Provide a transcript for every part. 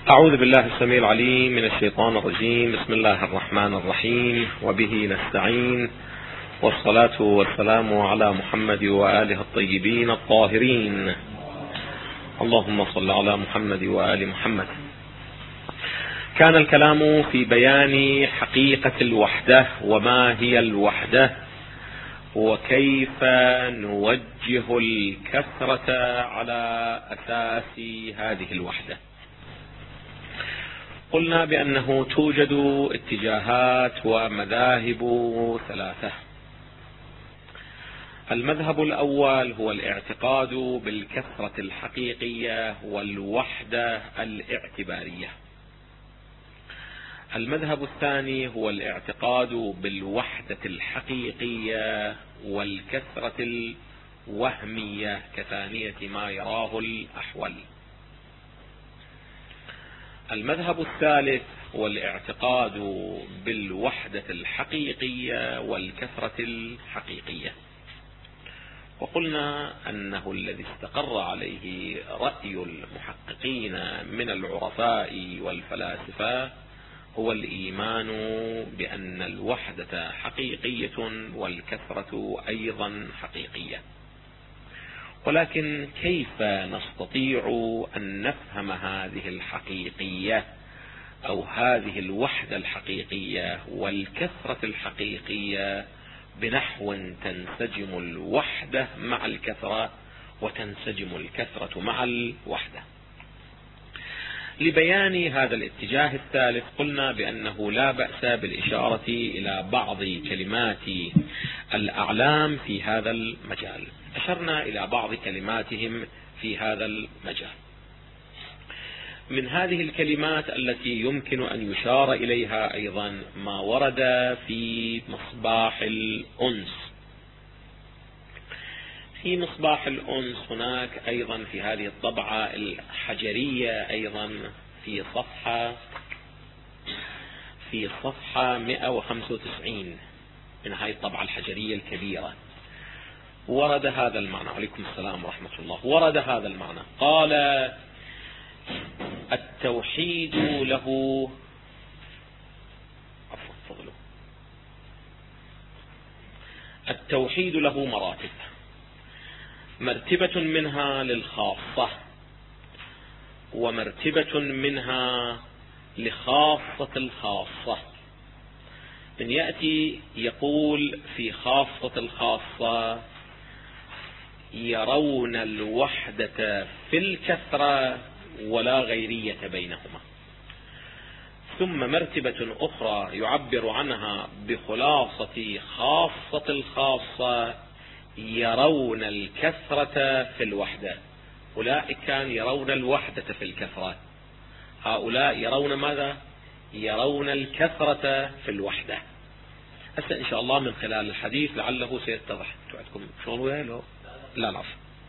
أعوذ بالله السميع العليم من الشيطان الرجيم. بسم الله الرحمن الرحيم، وبه نستعين، والصلاة والسلام على محمد وآله الطيبين الطاهرين. اللهم صل على محمد وآل محمد. كان الكلام في بيان حقيقة الوحدة، وما هي الوحدة، وكيف نوجه الكثرة على أساس هذه الوحدة. قلنا بأنه توجد اتجاهات ومذاهب ثلاثة. المذهب الأول هو الاعتقاد بالكثرة الحقيقية والوحدة الاعتبارية. المذهب الثاني هو الاعتقاد بالوحدة الحقيقية والكثرة الوهمية كثانية ما يراه الأحول. المذهب الثالث هو الاعتقاد بالوحدة الحقيقية والكثرة الحقيقية، وقلنا أنه الذي استقر عليه رأي المحققين من العرفاء والفلاسفة هو الإيمان بأن الوحدة حقيقية والكثرة أيضا حقيقية. ولكن كيف نستطيع أن نفهم هذه الحقيقية أو هذه الوحدة الحقيقية والكثرة الحقيقية بنحو تنسجم الوحدة مع الكثرة وتنسجم الكثرة مع الوحدة؟ لبيان هذا الاتجاه الثالث قلنا بأنه لا بأس بالإشارة إلى بعض كلمات الأعلام في هذا المجال. أشرنا إلى بعض كلماتهم في هذا المجال. من هذه الكلمات التي يمكن أن يشار إليها أيضا ما ورد في مصباح الأنس. في مصباح الأنس هناك أيضا في هذه الطبعة الحجرية أيضا في صفحة 195 من هذه الطبعة الحجرية الكبيرة ورد هذا المعنى. عليكم السلام ورحمة الله. ورد هذا المعنى. قال: التوحيد له التوحيد له مراتب، مرتبة منها للخاصة ومرتبة منها لخاصة الخاصة. من يأتي يقول في خاصة الخاصة يرون الوحدة في الكثرة ولا غيرية بينهما. ثم مرتبة أخرى يعبر عنها بخلاصة خاصة الخاصة يرون الكثرة في الوحدة. أولئك كان يرون الوحدة في الكثرة، هؤلاء يرون ماذا؟ يرون الكثرة في الوحدة. هسه إن شاء الله من خلال الحديث لعله سيتضح. عندكم شغل وياه؟ لا.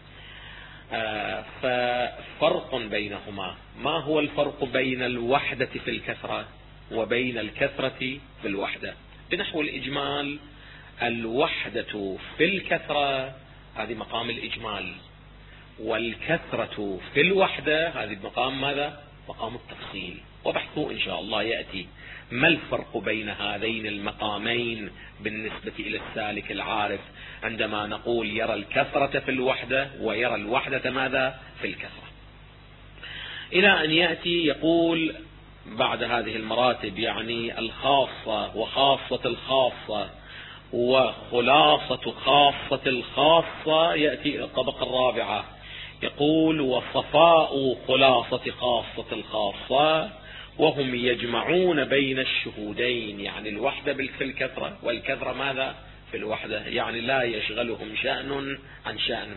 ففرق بينهما. ما هو الفرق بين الوحدة في الكثرة وبين الكثرة في الوحدة؟ بنحو الإجمال، الوحدة في الكثرة هذه مقام الإجمال، والكثرة في الوحدة هذه مقام ماذا؟ مقام التفصيل. وبحثه إن شاء الله يأتي ما الفرق بين هذين المقامين بالنسبة إلى السالك العارف عندما نقول يرى الكثرة في الوحدة ويرى الوحدة ماذا؟ في الكثرة. إلى أن يأتي يقول بعد هذه المراتب، يعني الخاصة وخاصة الخاصة وخلاصة خاصة الخاصة، يأتي إلى الطبقة الرابعة يقول: وصفاء خلاصة خاصة الخاصة، وهم يجمعون بين الشهودين، يعني الوحدة في الكثرة والكثرة ماذا؟ في الوحدة، يعني لا يشغلهم شأن عن شأن.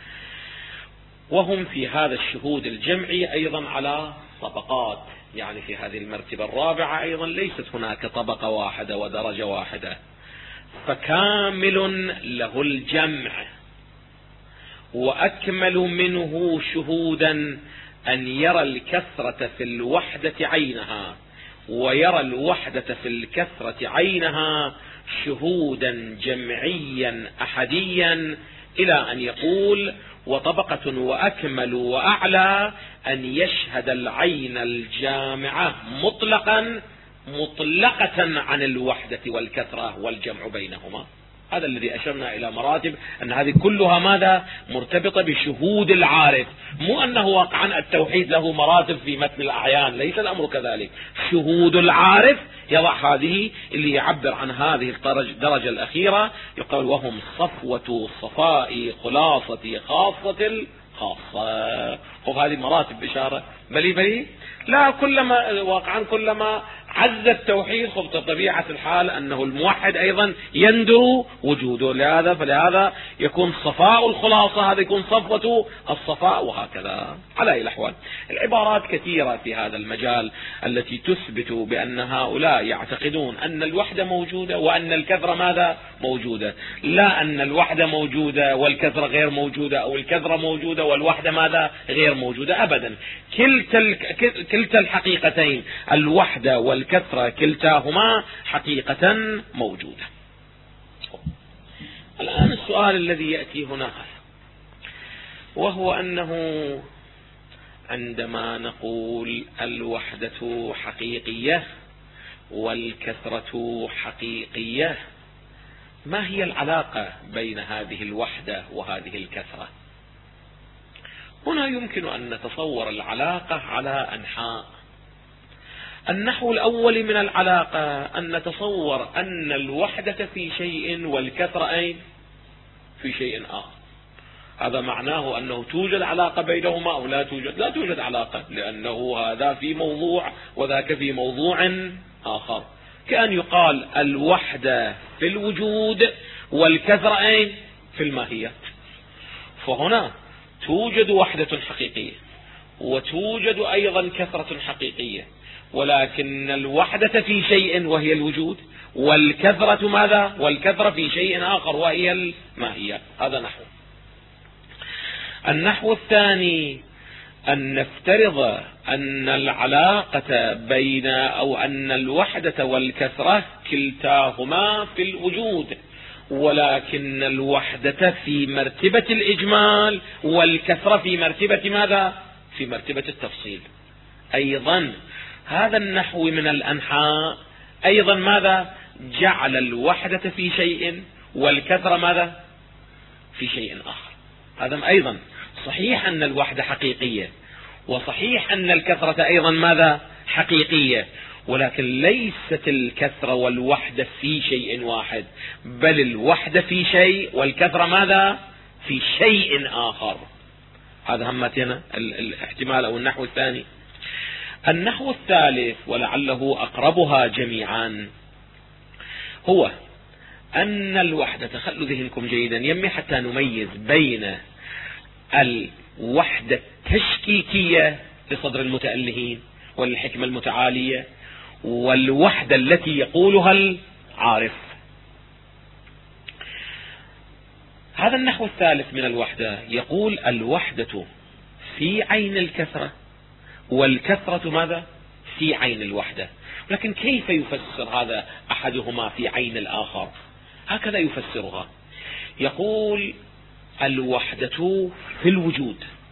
وهم في هذا الشهود الجمعي أيضا على طبقات، يعني في هذه المرتبة الرابعة أيضا ليست هناك طبقة واحدة ودرجة واحدة. فكامل له الجمع وأكمل منه شهودا أن يرى الكثرة في الوحدة عينها ويرى الوحدة في الكثرة عينها شهودا جمعيا أحديا، إلى أن يقول: وطبقة وأكمل وأعلى أن يشهد العين الجامعة مطلقة عن الوحدة والكثرة والجمع بينهما. هذا الذي أشرنا إلى مراتب أن هذه كلها ماذا؟ مرتبطة بشهود العارف، مو أنه واقعا التوحيد له مراتب في متن الأعيان، ليس الأمر كذلك. شهود العارف يضع هذه اللي يعبر عن هذه الدرجة الأخيرة، يقول وهم صفوة صفاء خلاصة خاصة الخاصة. وهذه مراتب بشارة بلي لا، كلما واقعا كلما عز التوحيد طبيعة الحال أنه الموحد أيضا يندر وجوده، فلهذا يكون صفاء الخلاصة، هذا يكون صفوة الصفاء، وهكذا. على أي الأحوال العبارات كثيرة في هذا المجال التي تثبت بأن هؤلاء يعتقدون أن الوحدة موجودة وأن الكثرة ماذا؟ موجودة، لا أن الوحدة موجودة والكثرة غير موجودة، أو الكثرة موجودة والوحدة ماذا؟ غير موجودة. أبدا، كلتا الحقيقتين، الوحدة والكثرة كلتاهما حقيقة موجودة. الآن السؤال الذي يأتي هنا، وهو أنه عندما نقول الوحدة حقيقية والكثرة حقيقية، ما هي العلاقة بين هذه الوحدة وهذه الكثرة؟ هنا يمكن أن نتصور العلاقة على أنحاء. النحو الأول من العلاقة أن نتصور أن الوحدة في شيء والكثرة أين؟ في شيء آخر. هذا معناه أنه توجد علاقة بينهما أو لا توجد؟ لا توجد علاقة، لأنه هذا في موضوع وذاك في موضوع آخر. كأن يقال الوحدة في الوجود والكثرة أين؟ في الماهية. فهنا توجد وحدة حقيقية وتوجد أيضا كثرة حقيقية، ولكن الوحدة في شيء وهي الوجود، والكثرة ماذا؟ والكثرة في شيء آخر وهي الماهية. هذا نحو. النحو الثاني أن نفترض أن العلاقة بين أو أن الوحدة والكثرة كلتاهما في الوجود، ولكن الوحدة في مرتبة الإجمال والكثرة في مرتبة ماذا؟ في مرتبة التفصيل. أيضا هذا النحو من الأنحاء أيضا ماذا؟ جعل الوحدة في شيء والكثرة ماذا؟ في شيء آخر. هذا أيضا صحيح أن الوحدة حقيقية، وصحيح أن الكثرة أيضا ماذا؟ حقيقية، ولكن ليست الكثرة والوحدة في شيء واحد، بل الوحدة في شيء والكثرة ماذا؟ في شيء آخر. هذا همتنا الاحتمال أو النحو الثاني. النحو الثالث ولعله أقربها جميعا هو أن الوحدة، خلوا ذهنكم جيدا يمي حتى نميز بين الوحدة التشكيكية لصدر المتألهين والحكمة المتعالية والوحدة التي يقولها العارف. هذا النحو الثالث من الوحدة يقول الوحدة في عين الكثرة والكثرة ماذا؟ في عين الوحدة. لكن كيف يفسر هذا أحدهما في عين الآخر؟ هكذا يفسرها، يقول الوحدة في الوجود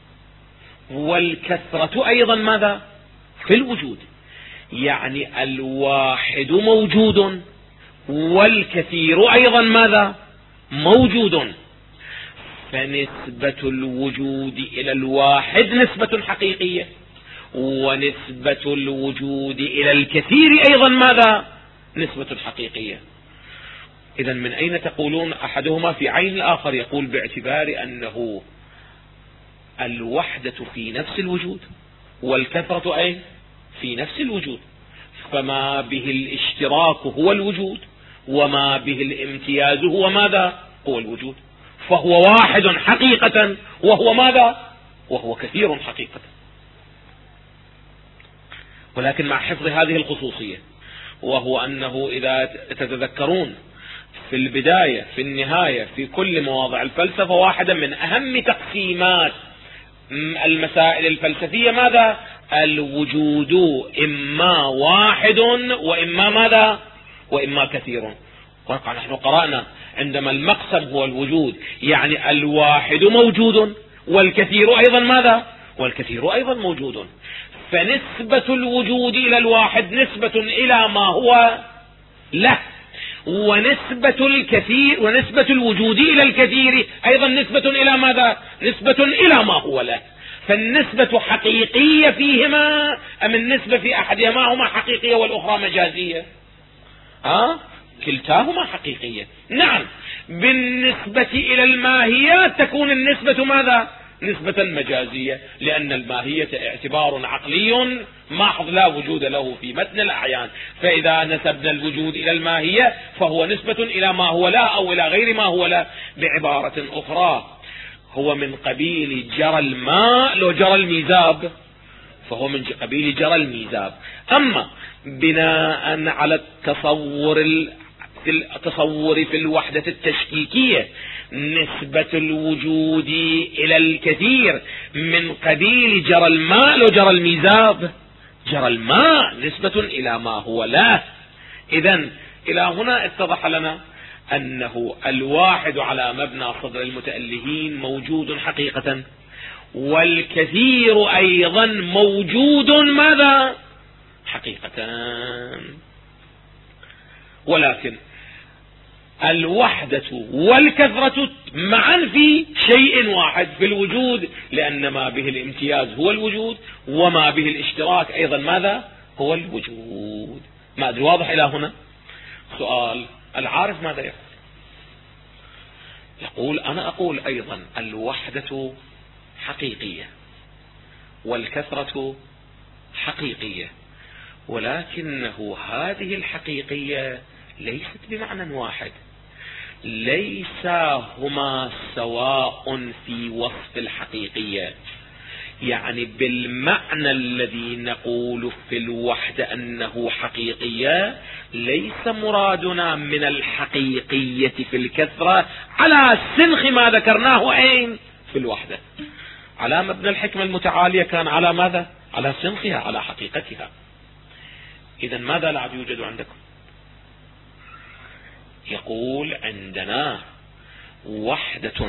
والكثرة أيضا ماذا؟ في الوجود، يعني الواحد موجود والكثير أيضا ماذا؟ موجود. فنسبة الوجود إلى الواحد نسبة حقيقية، ونسبة الوجود إلى الكثير أيضا ماذا؟ نسبة حقيقية. إذا من أين تقولون أحدهما في عين الآخر؟ يقول باعتبار أنه الوحدة في نفس الوجود والكثرة أين؟ في نفس الوجود، فما به الاشتراك هو الوجود، وما به الامتياز هو ماذا؟ هو الوجود. فهو واحد حقيقة وهو ماذا؟ وهو كثير حقيقة، ولكن مع حفظ هذه الخصوصية، وهو أنه إذا تتذكرون في البداية في النهاية في كل مواضع الفلسفة، واحدة من أهم تقسيمات المسائل الفلسفية ماذا؟ الوجود إما واحد وإما ماذا؟ وإما كثير. وقع نحن قرأنا عندما المقسم هو الوجود، يعني الواحد موجود والكثير أيضا ماذا؟ والكثير أيضا موجود. فنسبة الوجود إلى الواحد نسبة إلى ما هو له، ونسبة الوجود إلى الكثير أيضا نسبة إلى ماذا؟ نسبة إلى ما هو له. فالنسبة حقيقية فيهما أم النسبة في أحدهما هما حقيقية والأخرى مجازية؟ كلتاهما حقيقية. نعم، بالنسبة إلى الماهيات تكون النسبة ماذا؟ نسبة مجازية، لأن الماهية اعتبار عقلي محض لا وجود له في متن الأعيان. فإذا نسبنا الوجود إلى الماهية فهو نسبة إلى ما هو لا أو إلى غير ما هو لا. بعبارة أخرى، هو من قبيل جرى الماء لو جرى الميزاب، فهو من قبيل جرى الميزاب. أما بناء على التصور في الوحدة التشكيكية نسبة الوجود إلى الكثير من قبيل جرى الماء لو جرى الميزاب. جرى الماء نسبة إلى ما هو لا. إذن إلى هنا اتضح لنا أنه الواحد على مبنى صدر المتألهين موجود حقيقة، والكثير أيضا موجود ماذا؟ حقيقة. ولكن الوحدة والكثرة معا في شيء واحد في الوجود، لأن ما به الامتياز هو الوجود، وما به الاشتراك أيضا ماذا؟ هو الوجود. ما أدري واضح إلى هنا؟ سؤال: العارف ماذا يقول؟ يقول: أنا أقول أيضا الوحدة حقيقية والكثرة حقيقية، ولكنه هذه الحقيقية ليست بمعنى واحد، ليس هما سواء في وصف الحقيقية. يعني بالمعنى الذي نقول في الوحدة أنه حقيقية، ليس مرادنا من الحقيقية في الكثرة على سنخ ما ذكرناه أين في الوحدة. على مبنى الحكمة المتعالية كان على ماذا؟ على سنخها، على حقيقتها. إذن ماذا لا يوجد عندكم؟ يقول: عندنا وحدة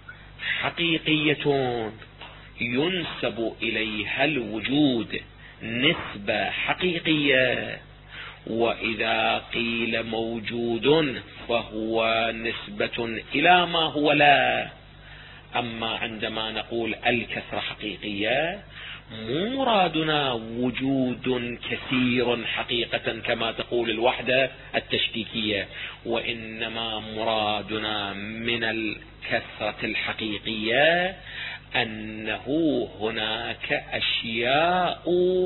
حقيقية ينسب إليها الوجود نسبة حقيقية، وإذا قيل موجود فهو نسبة إلى ما هو لا. أما عندما نقول الكثرة حقيقية، مو مرادنا وجود كثير حقيقة كما تقول الوحدة التشكيكية، وإنما مرادنا من الكثرة الحقيقية أنه هناك أشياء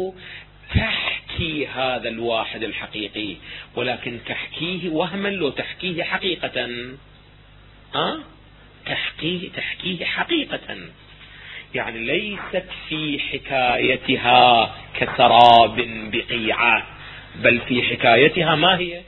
تحكي هذا الواحد الحقيقي، ولكن تحكيه وهما لو تحكيه حقيقة. تحكيه حقيقة، يعني ليست في حكايتها كسراب بقيعة، بل في حكايتها ما هي؟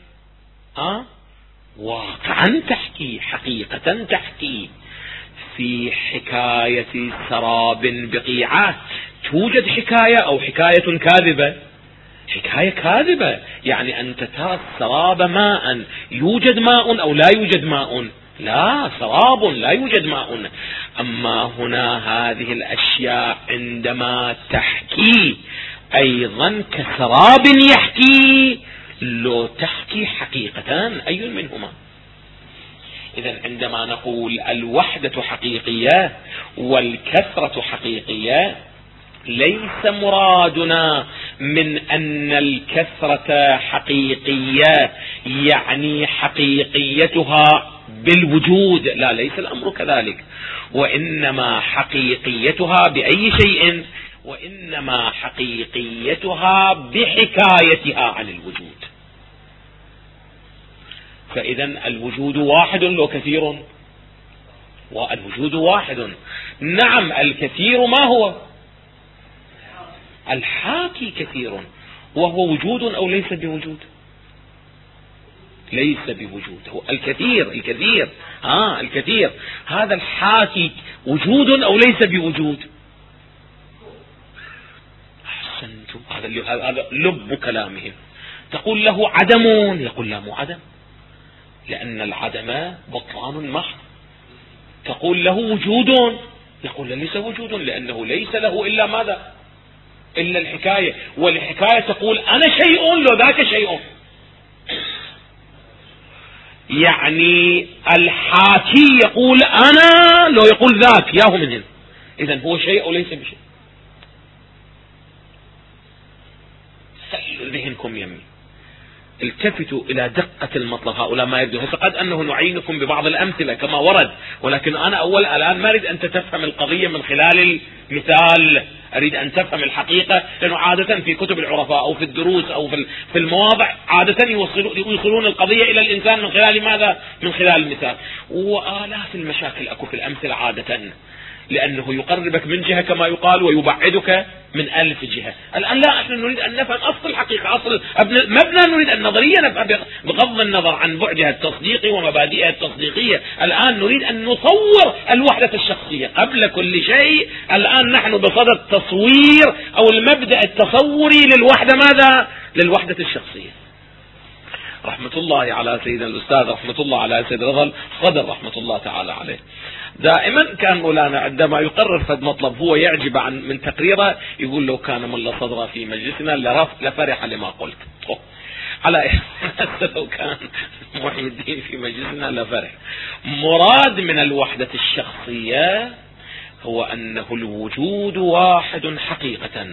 واقعا تحكي، حقيقة تحكي. في حكاية سراب بقيعة توجد حكاية أو حكاية كاذبة؟ حكاية كاذبة، يعني أنت ترى السراب ماء، يوجد ماء أو لا يوجد ماء؟ لا، سراب لا يوجد ماء. أما هنا هذه الأشياء عندما تحكي أيضا كسراب يحكي، لو تحكي حقيقة أي منهما؟ إذن عندما نقول الوحدة حقيقية والكثرة حقيقية، ليس مرادنا من أن الكثرة حقيقية يعني حقيقيتها بالوجود، لا، ليس الأمر كذلك، وإنما حقيقيتها بأي شيء؟ وإنما حقيقيتها بحكايتها عن الوجود. فإذن الوجود واحد لو كثير؟ والوجود واحد. نعم، الكثير ما هو؟ الحاكي كثير، وهو وجود أو ليس بوجود؟ ليس بوجود. هو الكثير الكثير هذا الحاكي وجود أو ليس بوجود؟ أحسنتم، هذا لب كلامهم. تقول له عدم، يقول لا، مو عدم، لأن العدم بطلان محض. تقول له وجود، نقول ليس وجود، لأنه ليس له إلا ماذا؟ إلا الحكاية، والحكاية تقول أنا شيء لو ذاك شيء. يعني الحاكي يقول أنا لو يقول ذاك ياهو من هنا. إذن هو شيء وليس بشيء. سلوا ذهنكم يمي، التفتوا إلى دقة المطلب. هؤلاء ما يبدو فقد أنه نعينكم ببعض الأمثلة كما ورد، ولكن أنا الآن ما أريد أن تفهم القضية من خلال المثال، أريد أن تفهم الحقيقة، لأنه عادة في كتب العرفاء أو في الدروس أو في المواضع عادة يوصلون القضية إلى الإنسان من خلال ماذا؟ من خلال المثال. وآلاف المشاكل أكو في الأمثلة عادة، لأنه يقربك من جهة كما يقال ويبعدك من 1000 جهة. الآن لا، احنا نريد أن نفهم أصل الحقيقة، أصل مبنى، نريد النظرية نفهم بغض النظر عن بعدها التصديقي ومبادئها التصديقية. الآن نريد أن نصور الوحدة الشخصية قبل كل شيء. الآن نحن بصدد تصوير أو المبدأ التصوري للوحدة ماذا؟ للوحدة الشخصية. رحمة الله على سيدنا الأستاذ، رحمة الله على سيد رضا الخضر رحمة الله تعالى عليه، دائما كان مولانا عندما يقرر فد مطلب هو يعجب من تقريره، يقول لو كان ملا صدرا في مجلسنا لفرح لما قلت. على لو كان محي الدين في مجلسنا لفرح. مراد من الوحدة الشخصية هو أنه الوجود واحد حقيقة،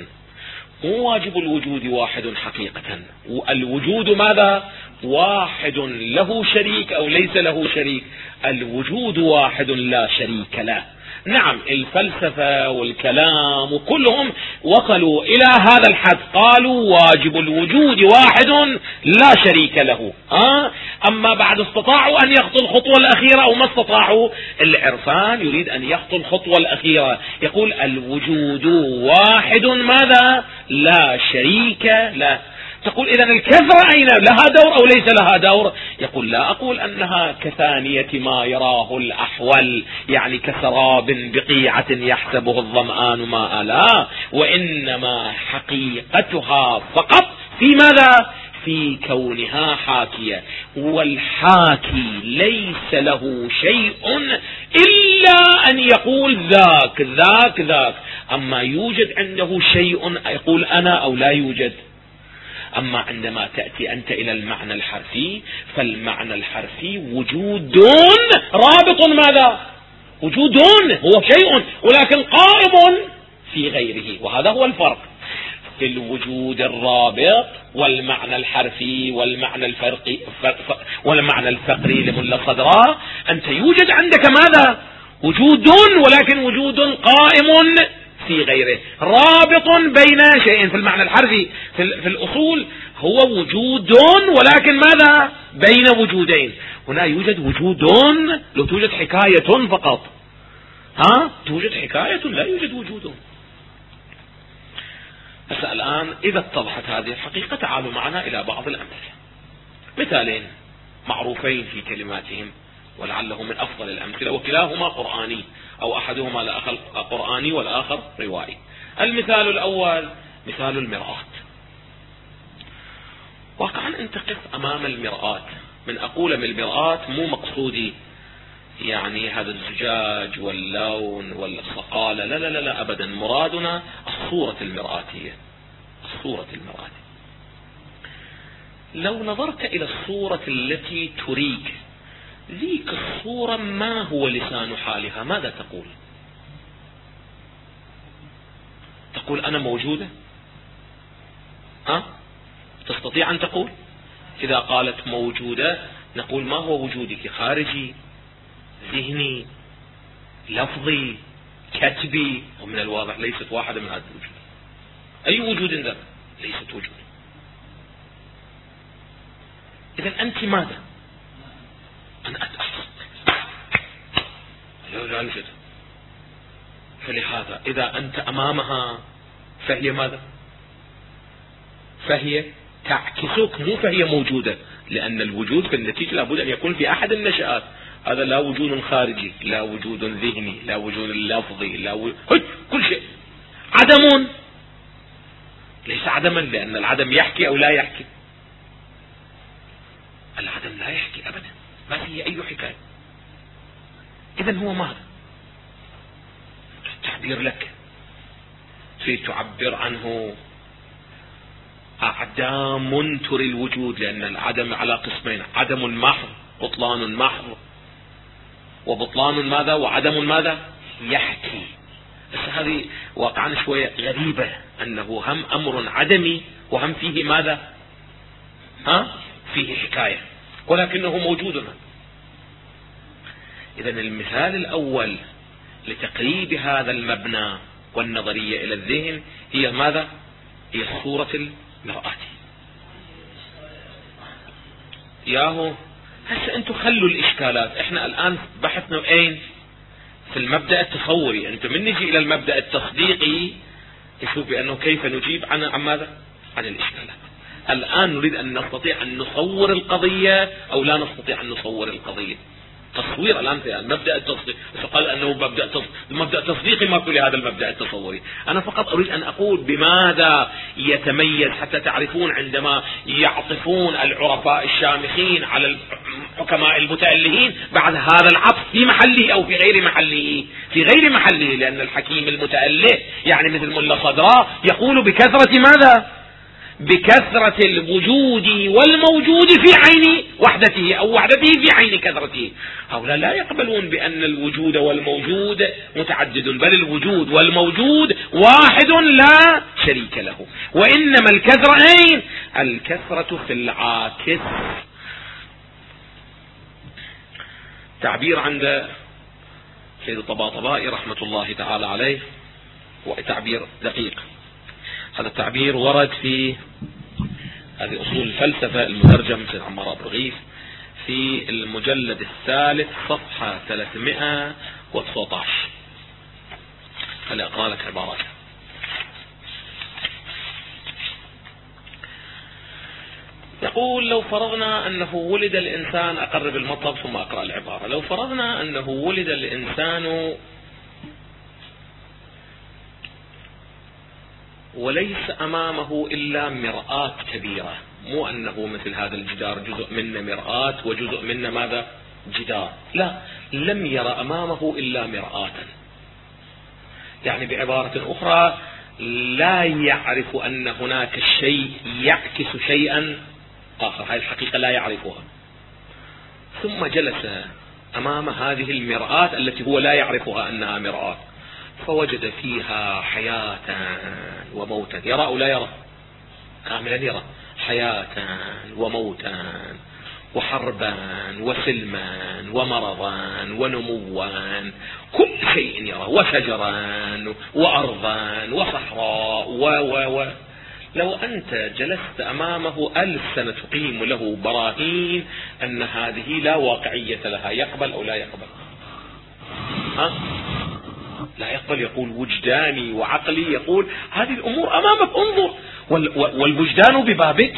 مو واجب الوجود واحد حقيقة. الوجود ماذا؟ واحد له شريك أو ليس له شريك. الوجود واحد لا شريك له. نعم، الفلسفة والكلام وكلهم وصلوا إلى هذا الحد، قالوا واجب الوجود واحد لا شريك له. أما بعد استطاعوا أن يخطوا الخطوة الأخيرة أو ما استطاعوا. العرفان يريد أن يخطوا الخطوة الأخيرة، يقول الوجود واحد ماذا؟ لا شريك له. تقول إذن الكثرة أين؟ لها دور أو ليس لها دور؟ يقول لا أقول أنها كثانية ما يراه الأحول، يعني كسراب بقيعة يحسبه الظمآن ماء، لا، وإنما حقيقتها فقط في ماذا؟ في كونها حاكية، والحاكي ليس له شيء إلا أن يقول ذاك ذاك ذاك. أما يوجد عنده شيء يقول أنا أو لا يوجد. أما عندما تأتي أنت إلى المعنى الحرفي، فالمعنى الحرفي وجود رابط ماذا؟ وجود هو شيء ولكن قائم في غيره، وهذا هو الفرق في الوجود الرابط والمعنى الحرفي والمعنى الفرقي والمعنى الفقري لملا صدراء. أنت يوجد عندك ماذا؟ وجود، ولكن وجود قائم في غيره، رابط بين شيئين. في المعنى الحرفي في الأصول هو وجود ولكن ماذا؟ بين وجودين. هنا يوجد وجود، لو توجد حكاية فقط، توجد حكاية لا يوجد وجود. بس الآن إذا اتضحت هذه الحقيقة تعالوا معنا إلى بعض الأمثلة، مثالين معروفين في كلماتهم ولعله من أفضل الأمثلة، وكلاهما قرآني أو أحدهما قرآني والآخر روائي. المثال الأول مثال المرآة. واقعا أنت قف أمام المرآة، من أقول من المرآة مو مقصودي يعني هذا الزجاج واللون والصقالة، لا لا لا أبدا، مرادنا الصورة المرآتية، الصورة المرآتية. لو نظرت إلى الصورة التي تريك، ذيك الصورة ما هو لسان حالها، ماذا تقول؟ تقول أنا موجودة؟ تستطيع أن تقول؟ إذا قالت موجودة نقول ما هو وجودك؟ خارجي، ذهني، لفظي، كتبي؟ ومن الواضح ليست واحدة من هذه الوجود. أي وجود ذاك؟ ليست وجود. إذن أنت ماذا؟ أنا أتأحسن لا يوجد. فلهذا إذا أنت أمامها فهي ماذا؟ فهي تعكسك، مو فهي موجودة، لأن الوجود في النتيجة لابد أن يكون في أحد النشآت. هذا لا وجود خارجي، لا وجود ذهني، لا وجود لفظي، كل شيء عدم. ليس عدما لأن العدم يحكي أو لا يحكي. العدم لا يحكي أبدا، ما فيه أي حكاية. إذن هو ماذا؟ تعبير لك تريد تعبر عنه أعدام تري الوجود، لأن العدم على قسمين: عدم محض، بطلان محض، وبطلان ماذا، وعدم ماذا يحكي. بس هذه واقعا شوية غريبة، أنه هم أمر عدمي وهم فيه ماذا، فيه حكاية، ولكنه موجود. إذن المثال الأول لتقريب هذا المبنى والنظرية إلى الذهن هي ماذا؟ هي صورة المرآة. ياهو هسه أنتم خلوا الإشكالات، إحنا الآن بحثنا أين؟ في المبدأ التصوري. أنتم من نجي إلى المبدأ التصديقي نشوف بأنه كيف نجيب عن ماذا؟ عن الإشكالات. الآن نريد أن نستطيع أن نصور القضية أو لا نستطيع أن نصور القضية. تصوير الآن في المبدأ التصديقي، قال أنه مبدأ تصديقي ما كل هذا المبدأ التصوري. أنا فقط أريد أن أقول بماذا يتميز، حتى تعرفون عندما يعطفون العرفاء الشامخين على الحكماء المتألهين بعد هذا العطف في محله أو في غير محله. في غير محله، لأن الحكيم المتأله يعني مثل ملا صدراء يقول بكثرة ماذا؟ بكثرة الوجود والموجود في عين وحدته أو وحدته في عين كثرته. هؤلاء لا يقبلون بأن الوجود والموجود متعدد، بل الوجود والموجود واحد لا شريك له. وإنما الكثرة أين؟ الكثرة في العاكس. تعبير عند سيد الطباطبائي رحمة الله تعالى عليه وتعبير دقيق. هذا التعبير ورد في هذه أصول الفلسفة المترجم سيد عمار أبو رغيث في المجلد الثالث صفحة 319. خلي أقرأ لك عبارات. يقول: لو فرضنا أنه ولد الإنسان، أقرب المطلب ثم أقرأ العبارة. لو فرضنا أنه ولد الإنسان وليس أمامه إلا مرآة كبيرة، مو أنه مثل هذا الجدار جزء منه مرآة وجزء منه ماذا؟ جدار. لا، لم يرى أمامه إلا مرآة. يعني بعبارة أخرى لا يعرف أن هناك شيء يعكس شيئا آخر، هذه الحقيقة لا يعرفها. ثم جلس أمام هذه المرآة التي هو لا يعرفها أنها مرآة، فوجد فيها حياة وموتا. يرى أو لا يرى؟ كاملا يرى. حياة وموتا وحربا وسلما ومرضا ونموا، كل شيء يرى، وشجرا وأرضا وصحراء لو أنت جلست أمامه 1000 سنة تقيم له براهين أن هذه لا واقعية لها، يقبل أو لا يقبل؟ لا يقبل. يقول وجداني وعقلي يقول هذه الأمور أمامك، انظر، والوجدان ببابك.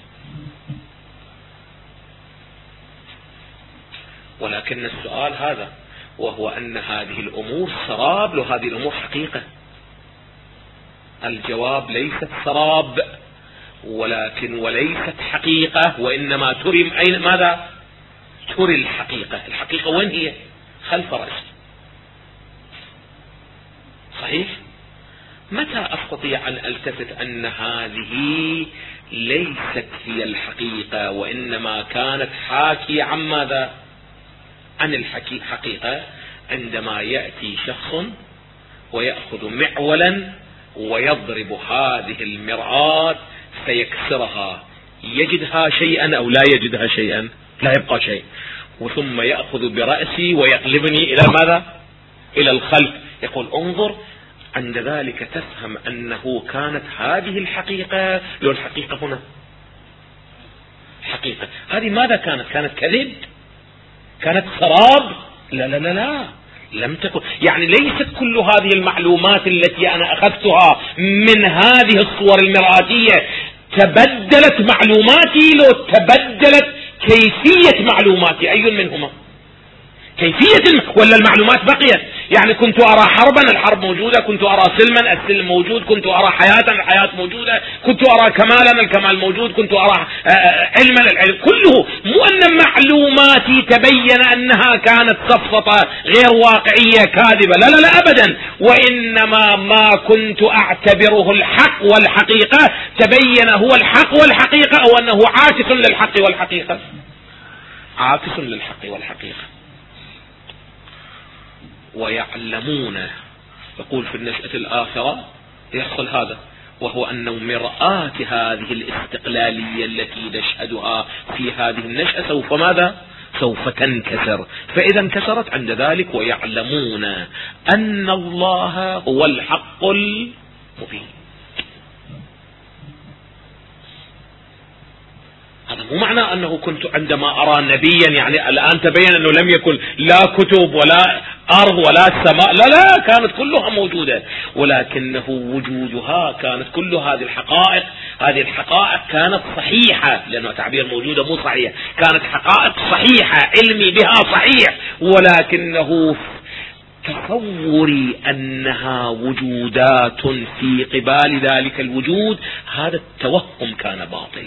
ولكن السؤال هذا، وهو أن هذه الأمور سراب لو هذه الأمور حقيقة. الجواب ليست سراب وليست حقيقة، وإنما تري أين ماذا؟ تري الحقيقة. الحقيقة وين هي؟ خلف رأسي. صحيح؟ متى أستطيع أن ألتفت أن هذه ليست هي الحقيقة وإنما كانت حاكية عن ماذا؟ عن الحقيقة. عندما يأتي شخص ويأخذ معولا ويضرب هذه المرآة فيكسرها، يجدها شيئا أو لا يجدها شيئا؟ لا يبقى شيء. وثم يأخذ برأسي ويقلبني إلى ماذا؟ إلى الخلف، يقول انظر. عند ذلك تفهم أنه كانت هذه الحقيقة لو الحقيقة هنا حقيقة. هذه ماذا كانت؟ كانت كذب؟ كانت سراب؟ لا لا لا لا، لم تكن. يعني ليست كل هذه المعلومات التي أنا أخذتها من هذه الصور المرآتية تبدلت معلوماتي، لو تبدلت كيفية معلوماتي. أي منهما؟ كيفية ولا المعلومات بقيت؟ يعني كنت أرى حربا، الحرب موجودة، كنت أرى سلما، السلم موجود، كنت أرى حياة، الحياة موجودة، كنت أرى كمالا، الكمال موجود، كنت أرى علما، العلم كله. مو أن معلوماتي تبين أنها كانت سفسطة غير واقعية كاذبة، لا لا لا أبدا، وإنما ما كنت أعتبره الحق والحقيقة تبين هو الحق والحقيقة، أو أنه عاكس للحق والحقيقة، عاكس للحق والحقيقة. ويعلمون، يقول في النشأة الآخرة يحصل هذا، وهو أن مرآة هذه الاستقلالية التي نشهدها في هذه النشأة سوف ماذا؟ سوف تنكسر. فإذا انكسرت عند ذلك ويعلمون أن الله هو الحق المبين. هذا مو معنى أنه كنت عندما أرى نبيا يعني الآن تبين أنه لم يكن لا كتب ولا أرض ولا السماء، لا لا، كانت كلها موجودة، ولكنه وجودها كانت كل هذه الحقائق، هذه الحقائق كانت صحيحة، لأنه تعبير موجودة مو صحيح، كانت حقائق صحيحة، علمي بها صحيح، ولكنه تصوري أنها وجودات في قبال ذلك الوجود، هذا التوهم كان باطل.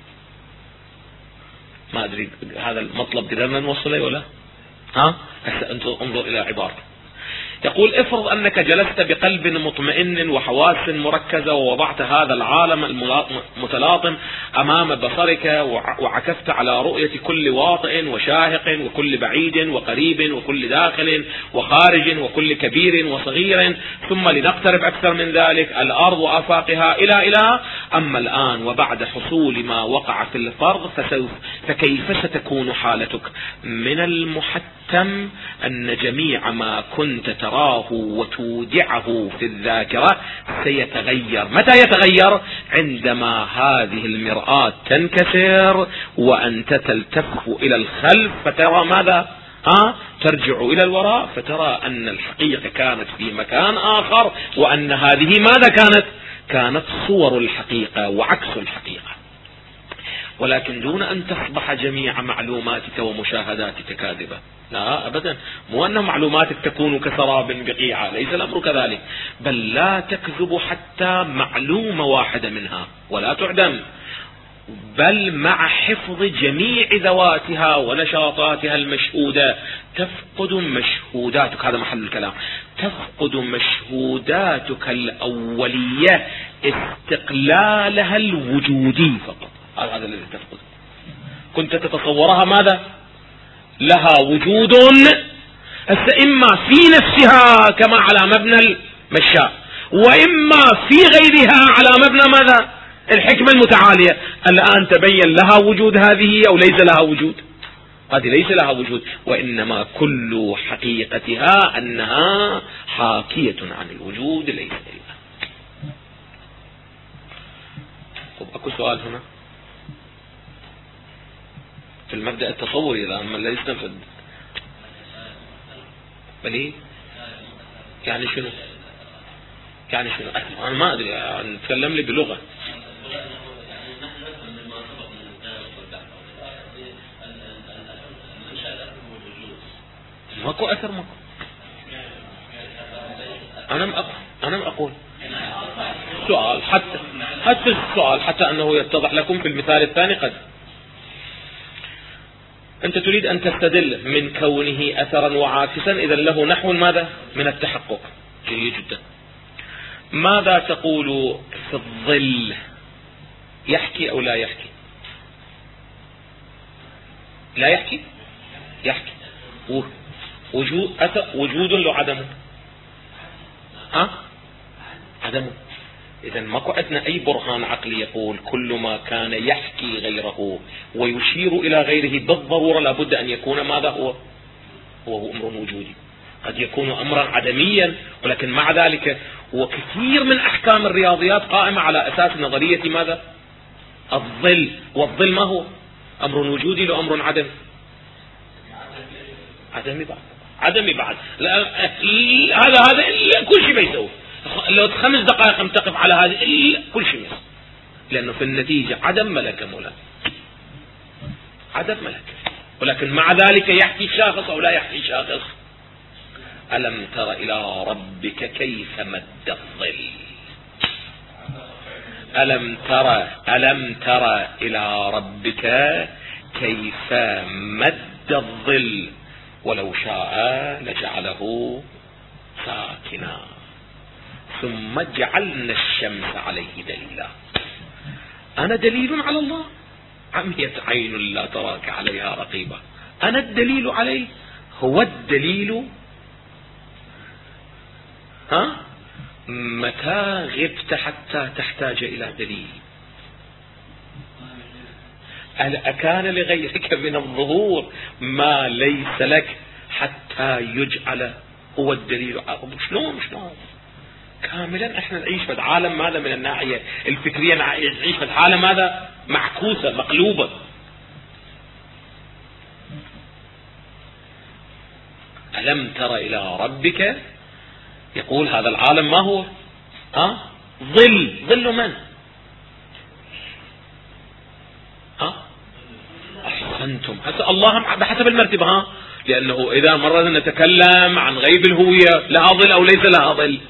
ما أدري هذا المطلب قدرنا نوصله ولا؟ هسه أنتم انظر إلى عبارة، يقول افرض أنك جلست بقلب مطمئن وحواس مركزة ووضعت هذا العالم المتلاطم أمام بصرك، وعكفت على رؤية كل واطئ وشاهق وكل بعيد وقريب وكل داخل وخارج وكل كبير وصغير، ثم لنقترب أكثر من ذلك الأرض وآفاقها إلى أما الآن وبعد حصول ما وقع في الفرض فكيف ستكون حالتك؟ من المحتم أن جميع ما كنت تراه وتودعه في الذاكرة سيتغير. متى يتغير؟ عندما هذه المرآة تنكسر وأنت تلتف إلى الخلف فترى ماذا؟ ترجع إلى الوراء فترى أن الحقيقة كانت في مكان آخر، وأن هذه ماذا كانت صور الحقيقة وعكس الحقيقة، ولكن دون أن تصبح جميع معلوماتك ومشاهداتك كاذبة. لا أبدا، مو أن معلوماتك تكون كسراب بقيعة، ليس الأمر كذلك، بل لا تكذب حتى معلومة واحدة منها ولا تعدم، بل مع حفظ جميع ذواتها ونشاطاتها المشهودة تفقد مشهوداتك، هذا محل الكلام، تفقد مشهوداتك الأولية استقلالها الوجودي فقط، هذا الذي تفقد. كنت تتصورها ماذا؟ لها وجود إما في نفسها كما على مبنى المشاء، وإما في غيرها على مبنى ماذا؟ الحكمة المتعالية. الآن تبين لها وجود هذه أو ليس لها وجود؟ هذه ليس لها وجود، وإنما كل حقيقتها أنها حاكية عن الوجود ليس لها. طب أكو سؤال هنا في المبدأ التصوري إذا أما لا يستنفذ بلي يعني شنو؟ يعني شنو؟ أنا ما أدري، يعني تكلم لي بلغة. ماكو أثر، ماكو. أنا أقول سؤال حتى السؤال حتى أنه يتضح لكم في المثال الثاني. قد أنت تريد أن تستدل من كونه أثرا وعاكسا، إذا له نحو ماذا؟ من التحقق. جيد جدا. ماذا تقول في الظل؟ يحكي أو لا يحكي؟ لا يحكي؟ يحكي. وجود له عدمه؟ عدمه. إذا ماكو عندنا أي برهان عقلي يقول كل ما كان يحكي غيره ويشير إلى غيره بالضرورة لابد أن يكون ماذا هو أمر وجودي. قد يكون أمرا عدميا، ولكن مع ذلك وكثير من أحكام الرياضيات قائمة على أساس نظرية ماذا؟ الظل. والظل ما هو؟ أمر وجودي لو أمر عدمي؟ عدمي بعد. هذا كل شيء بيسوي. لو 5 دقائق تقف على هذه كل شيء يسوي، لأنه في النتيجة عدم ملكة مولا، عدم ملكة. ولكن مع ذلك يحكي شاخص أو لا يحكي شاخص؟ ألم تر إلى ربك كيف مد الظل. ألم تر إلى ربك كيف مد الظل ولو شاء لجعله ساكنا ثم جعلنا الشمس عليه دليلا. أنا دليل على الله، عميت عين لا تراك عليها رقيبة. أنا الدليل عليه، هو الدليل. متى غبت حتى تحتاج إلى دليل؟ أكان لغيرك من الظهور ما ليس لك حتى يجعل هو الدليل؟ شلون كاملا احنا نعيش في عالم ماذا من الناحية الفكرية، نعيش في عالم ماذا معكوسة مقلوبة. ألم تر إلى ربك، يقول هذا العالم ما هو؟ ظل من؟ أحسنتم. الله بحسب المرتبة، لأنه إذا مرة نتكلم عن غيب الهوية، لها ظل أو ليس لها ظل؟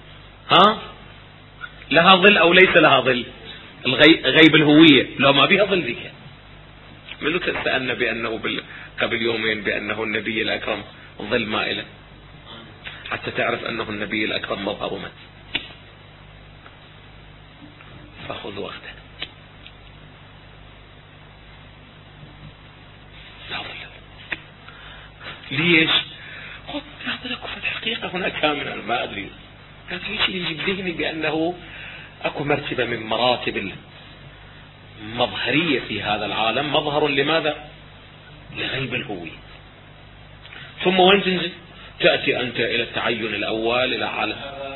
لها ظل أو ليس لها ظل؟ غيب الهوية لو ما بها ظل بك. منو تسألنا بأنه قبل يومين بأنه النبي الأكرم ظل مائلة، حتى تعرف أنه النبي الأكرم مظهر من. فخذ وقته. لا ظل. ليش؟ هذا لكم في الحقيقة هنا كاملة ما أدري، لكن شيء يجي ذهني بأنه أكو مرتبة من مراتب المظهرية في هذا العالم، مظهر لماذا؟ لغيب الهوية. ثم وين تنزل؟ تأتي أنت إلى التعين الأول، إلى عالم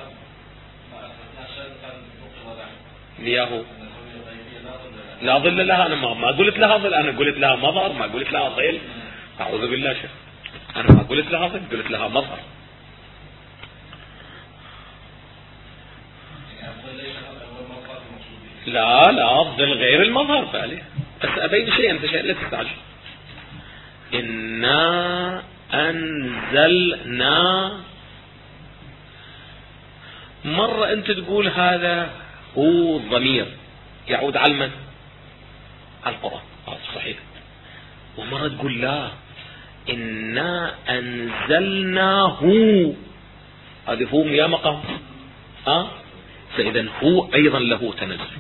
لياهو لا ظل لها. أنا ما قلت لها ظل، أنا قلت لها مظهر، ما قلت لها ظل. أعوذ بالله شيخ، أنا ما قلت لها ظل، قلت لها مظهر. لا الظل غير المظهر فعليه. بس أبين شيء أنت شيء لا تستعجل. إنا أنزلنا، مرة أنت تقول هذا هو الضمير يعود على من؟ على القرآن، صحيح. ومرة تقول لا، إنا أنزلناه، هذا هو يا مقام. فإذا هو أيضا له تنزل.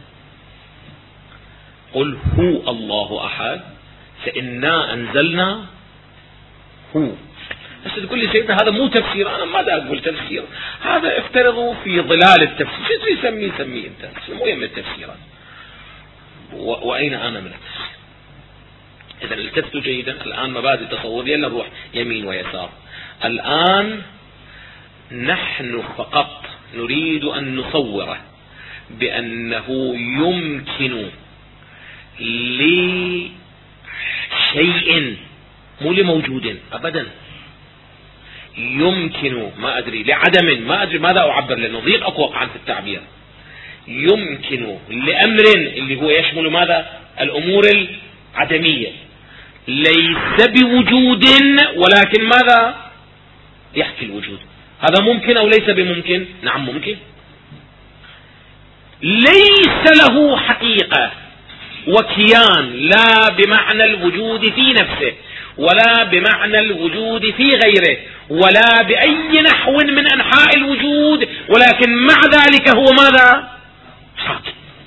قل هو الله أحد، فإنا أنزلنا هو. بس تقول لي سيدنا هذا مو تفسير، أنا ماذا أقول تفسير؟ هذا افترضوا في ظلال التفسير، شو يسميه أنت؟ مو يم التفسيرات. وأين أنا من التفسير؟ إذا التفتوا جيدا. الآن مبادئ تصورية، نروح يمين ويسار. الآن نحن فقط نريد أن نصوره بأنه يمكن لشيء، مو لموجود أبدا، يمكن ما أدري لعدم، ما أدري ماذا أعبر لأنه ضيق أقوى عن في التعبير. يمكن لأمر اللي هو يشمل ماذا؟ الأمور العدمية، ليس بوجود ولكن ماذا؟ يحكي الوجود. هذا ممكن أو ليس بممكن؟ نعم ممكن. ليس له حقيقة وكيان، لا بمعنى الوجود في نفسه ولا بمعنى الوجود في غيره ولا بأي نحو من أنحاء الوجود، ولكن مع ذلك هو ماذا؟ حاكم.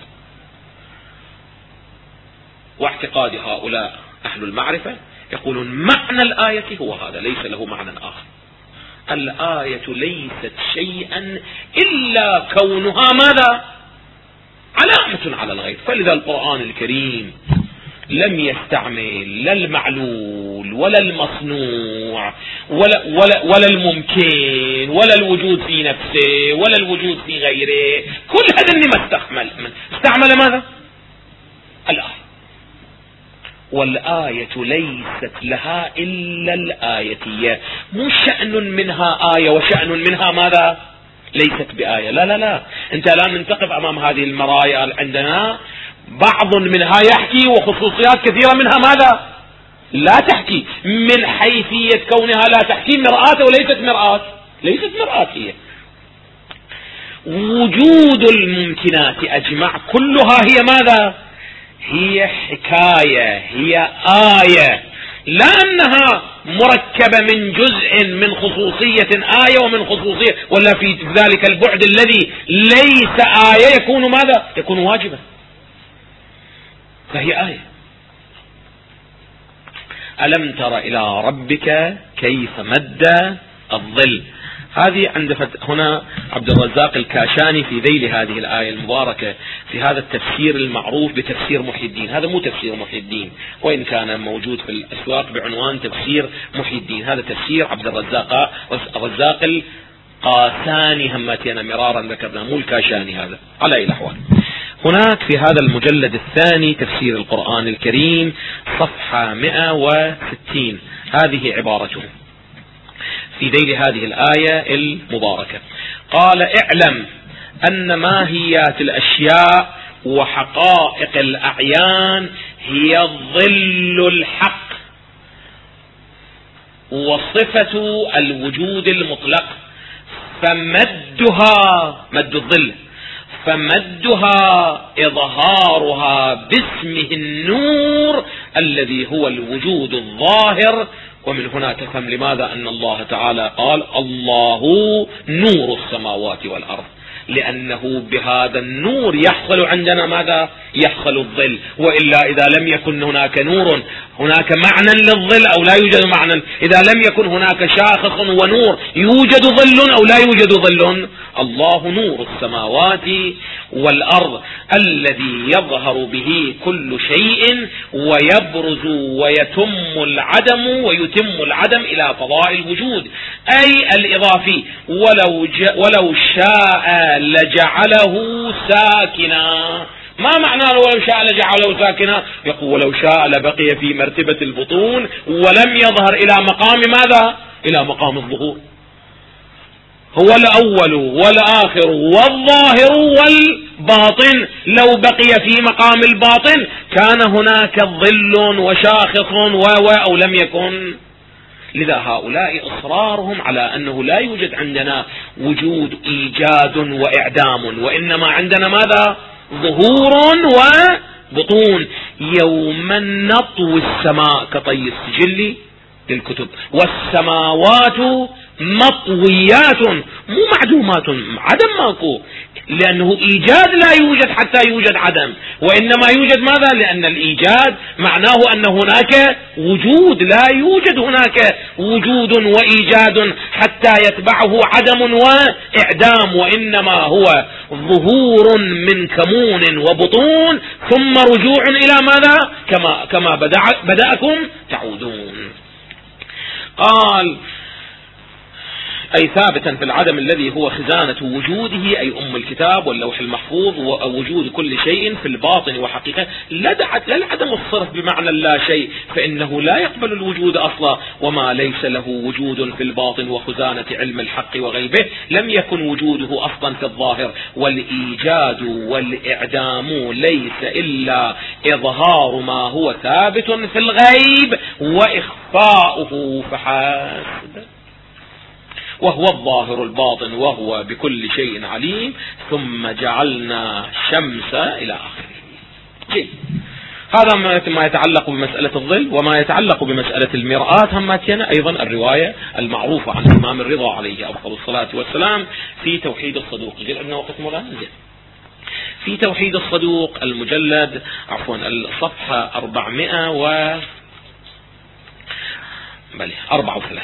واعتقاد هؤلاء أهل المعرفة يقولون معنى الآية هو هذا، ليس له معنى آخر. الآية ليست شيئا إلا كونها ماذا؟ علامة على الغيب. فلذا القرآن الكريم لم يستعمل لا المعلول ولا المصنوع ولا الممكن ولا الوجود في نفسه ولا الوجود في غيره. كل هذا ما استعمل ماذا؟ الآية. والآية ليست لها إلا الآيتية، مو شأن منها آية وشأن منها ماذا؟ ليست بآية. لا انت الآن تقف أمام هذه المرايا، عندنا بعض منها يحكي وخصوصيات كثيرة منها ماذا؟ لا تحكي. من حيثية كونها لا تحكي، مرآة وليست مرآة. ليست مرآة هي. وجود الممكنات أجمع كلها هي ماذا؟ هي حكاية، هي آية، لا أنها مركبة من جزء من خصوصية آية ومن خصوصية، ولا في ذلك البعد الذي ليس آية يكون ماذا؟ يكون واجبا، فهي آية. ألم تر إلى ربك كيف مد الظل. هذه عند هنا عبد الرزاق الكاشاني في ذيل هذه الآية المباركة في هذا التفسير المعروف بتفسير محي الدين. هذا مو تفسير محي الدين، وإن كان موجود في الأسواق بعنوان تفسير محي الدين. هذا تفسير عبد الرزاق القاساني، هماتنا مرارا ذكرنا، مو الكاشاني هذا على أي الأحوال. هناك في هذا المجلد الثاني تفسير القرآن الكريم صفحة 160 هذه عبارته في ذيل هذه الآية المباركة. قال: اعلم أن ماهيات الأشياء وحقائق الأعيان هي ظل الحق وصفة الوجود المطلق، فمدها مد الظل، فمدها إظهارها باسمه النور الذي هو الوجود الظاهر. ومن هنا تفهم لماذا أن الله تعالى قال: الله نور السماوات والأرض، لأنه بهذا النور يحصل عندنا ماذا؟ يحصل الظل. وإلا إذا لم يكن هناك نور، هناك معنى للظل أو لا يوجد معنى؟ إذا لم يكن هناك شاخص ونور، يوجد ظل أو لا يوجد ظل؟ الله نور السماوات والأرض الذي يظهر به كل شيء ويبرز ويتم العدم ويتم العدم إلى فضاء الوجود، أي الإضافي. ولو شاء لجعله ساكنا. ما معنى ولو شاء لجعله ساكنا؟ يقول: ولو شاء لبقي في مرتبة البطون ولم يظهر إلى مقام ماذا؟ إلى مقام الظهور. هو الأول والآخر والظاهر والباطن، لو بقي في مقام الباطن كان هناك ظل وشاخص أو لم يكن. لذا هؤلاء إصرارهم على أنه لا يوجد عندنا وجود إيجاد وإعدام، وإنما عندنا ماذا؟ ظهور وبطون. يوما نطوي السماء كطي السجل للكتب، والسماوات مطويات، مو معدومات، عدم ماكو، لأنه إيجاد لا يوجد حتى يوجد عدم، وإنما يوجد ماذا؟ لأن الإيجاد معناه أن هناك وجود، لا يوجد هناك وجود وإيجاد حتى يتبعه عدم وإعدام، وإنما هو ظهور من كمون وبطون ثم رجوع إلى ماذا؟ كما بدأكم تعودون. قال: أي ثابتا في العدم الذي هو خزانة وجوده، أي أم الكتاب واللوح المحفوظ ووجود كل شيء في الباطن وحقيقة. لا العدم الصرف بمعنى لا شيء، فإنه لا يقبل الوجود أصلا. وما ليس له وجود في الباطن وخزانة علم الحق وغيبه لم يكن وجوده أصلا في الظاهر. والإيجاد والإعدام ليس إلا إظهار ما هو ثابت في الغيب وإخفاؤه فحسب، وهو الظاهر الباطن وهو بكل شيء عليم. ثم جعلنا الشمس إلى آخره. هذا ما يتعلق بمسألة الظل. وما يتعلق بمسألة المرآة هماتنا أيضا الرواية المعروفة عن الإمام الرضا عليه أفضل الصلاة والسلام في توحيد الصدوق. عندنا وقت مولانا؟ في توحيد الصدوق المجلد الصفحة 434.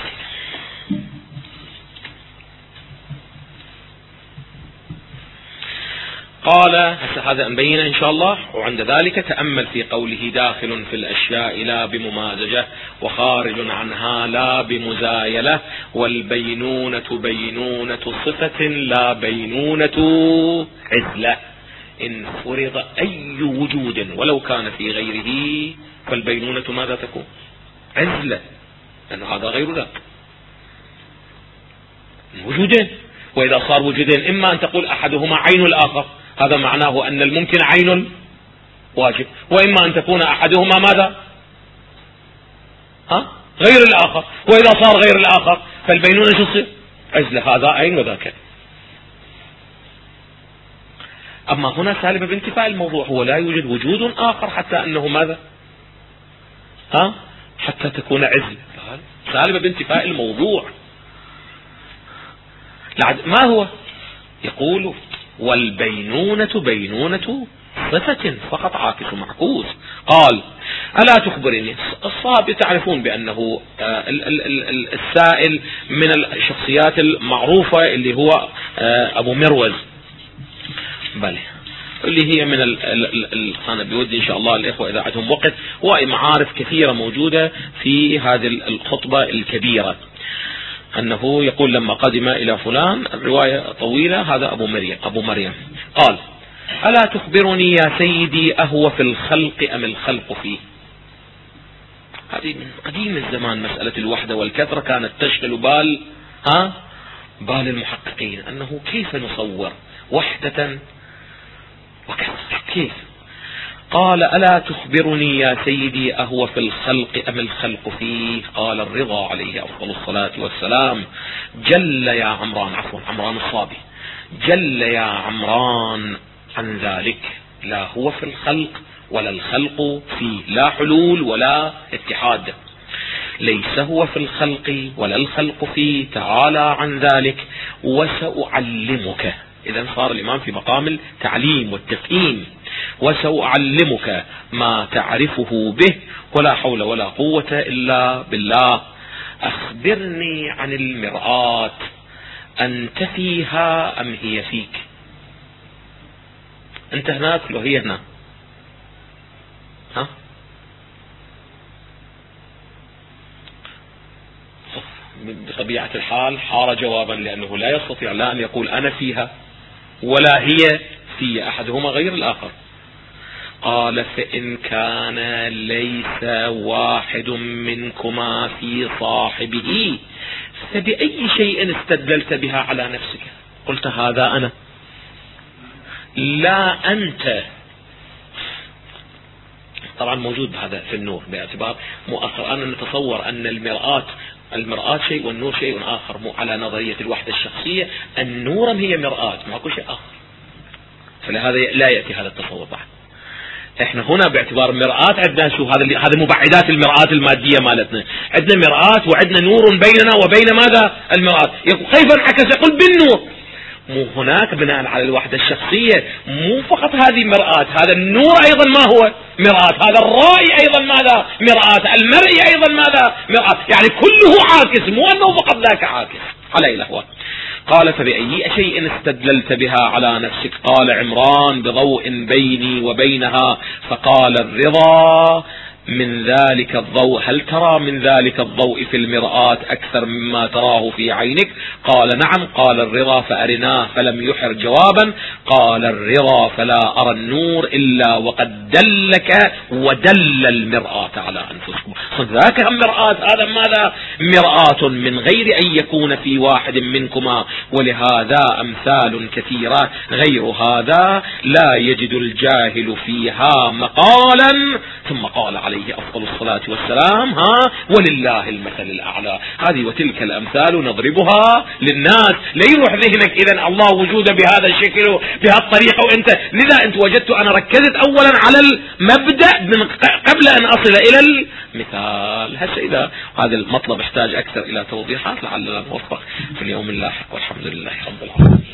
قال: هذا نبين إن شاء الله. وعند ذلك تأمل في قوله: داخل في الأشياء لا بممازجة، وخارج عنها لا بمزايلة، والبينونة بينونة صفة لا بينونة عزلة. إن فرض أي وجود ولو كان في غيره فالبينونة ماذا تكون؟ عزلة، لأن هذا غير ذاك وجودين. وإذا صار وجودين إما أن تقول أحدهما عين الآخر، هذا معناه أن الممكن عين واجب، وإما أن تكون أحدهما ماذا؟ غير الآخر. وإذا صار غير الآخر فالبينونة شو تصير؟ عزلة هذا أين وذاك. أما هنا سالبة بانتفاء الموضوع، هو لا يوجد وجود آخر حتى أنه ماذا حتى تكون عزلة، سالبة بانتفاء الموضوع. ما هو يقول والبينونة بينونة صفة فقط عاكس معكوس. قال ألا تخبرني، الصحابة تعرفون بأنه السائل من الشخصيات المعروفة اللي هو أبو مروز، بل اللي هي من أنا بودي إن شاء الله الإخوة إذا عندهم وقت، ومعارف كثيرة موجودة في هذه الخطبة الكبيرة، أنه يقول لما قدم إلى فلان، الرواية طويلة، هذا أبو مريم قال ألا تخبرني يا سيدي أهو في الخلق أم الخلق فيه. هذه من قديم الزمان مسألة الوحدة والكثرة كانت تشغل بال المحققين، أنه كيف نصور وحدة وكثرة، كيف؟ قال ألا تخبرني يا سيدي أهو في الخلق أم الخلق فيه. قال الرضا عليه أفضل الصلاة والسلام جل يا عمران، عمران الصابي، جل يا عمران عن ذلك، لا هو في الخلق ولا الخلق فيه، لا حلول ولا اتحاد، ليس هو في الخلق ولا الخلق فيه، تعالى عن ذلك وسأعلمك. إذن صار الإمام في مقام التعليم والتفهيم، وسأعلمك ما تعرفه به ولا حول ولا قوة إلا بالله. أخبرني عن المرآة، أنت فيها أم هي فيك؟ أنت هناك لو هي هنا، بطبيعة الحال حار جوابا، لأنه لا يستطيع لا أن يقول أنا فيها ولا هي في، أحدهما غير الآخر. قال فإن كان ليس واحد منكما في صاحبه فبأي شيء استدللت بها على نفسك؟ قلت هذا أنا لا أنت. طبعا موجود هذا في النور باعتبار مؤخر، أنا نتصور أن المرآة شيء والنور شيء آخر، مو على نظرية الوحدة الشخصية، النور هي مرآة ما كل شيء آخر، فلهذا لا يأتي هذا التصور بعد. احنا هنا باعتبار مرآة عندنا شو هذا مبعدات المرآة المادية مالتنا، عندنا مرآة وعندنا نور بيننا وبين ماذا المرآة. يقول كيف انعكس؟ يقول بالنور. مو هناك بناء على الوحدة الشخصية، مو فقط هذه مرآة، هذا النور أيضا ما هو مرآة، هذا الرائي أيضا ماذا مرآة، المرئي أيضا ماذا مرآة، يعني كله عاكس، مو أنه فقط ذاك عاكس على الأهوال. قال فبأي شيء استدللت بها على نفسك؟ قال عمران بضوء بيني وبينها. فقال الرضا من ذلك الضوء، هل ترى من ذلك الضوء في المرآة أكثر مما تراه في عينك؟ قال نعم. قال الرضا فأرناه، فلم يحر جوابا. قال الرضا فلا أرى النور إلا وقد دلك ودل المرآة على أنفسكم. ذاك مرآة، هذا ماذا مرآة من غير أن يكون في واحد منكما، ولهذا أمثال كثيرة غير هذا لا يجد الجاهل فيها مقالا. ثم قال عليه أفضل الصلاة والسلام ولله المثل الأعلى. هذه وتلك الأمثال نضربها للناس، لا يروح ذهنك إذن الله وجوده بهذا الشكل بهالطريقة، وأنت لذا أنت وجدت أنا ركزت أولا على المبدأ من قبل أن أصل إلى المثال. هسه إذا هذا المطلب يحتاج أكثر إلى توضيحات لعلنا نوفق في اليوم اللاحق، والحمد لله رب العالمين.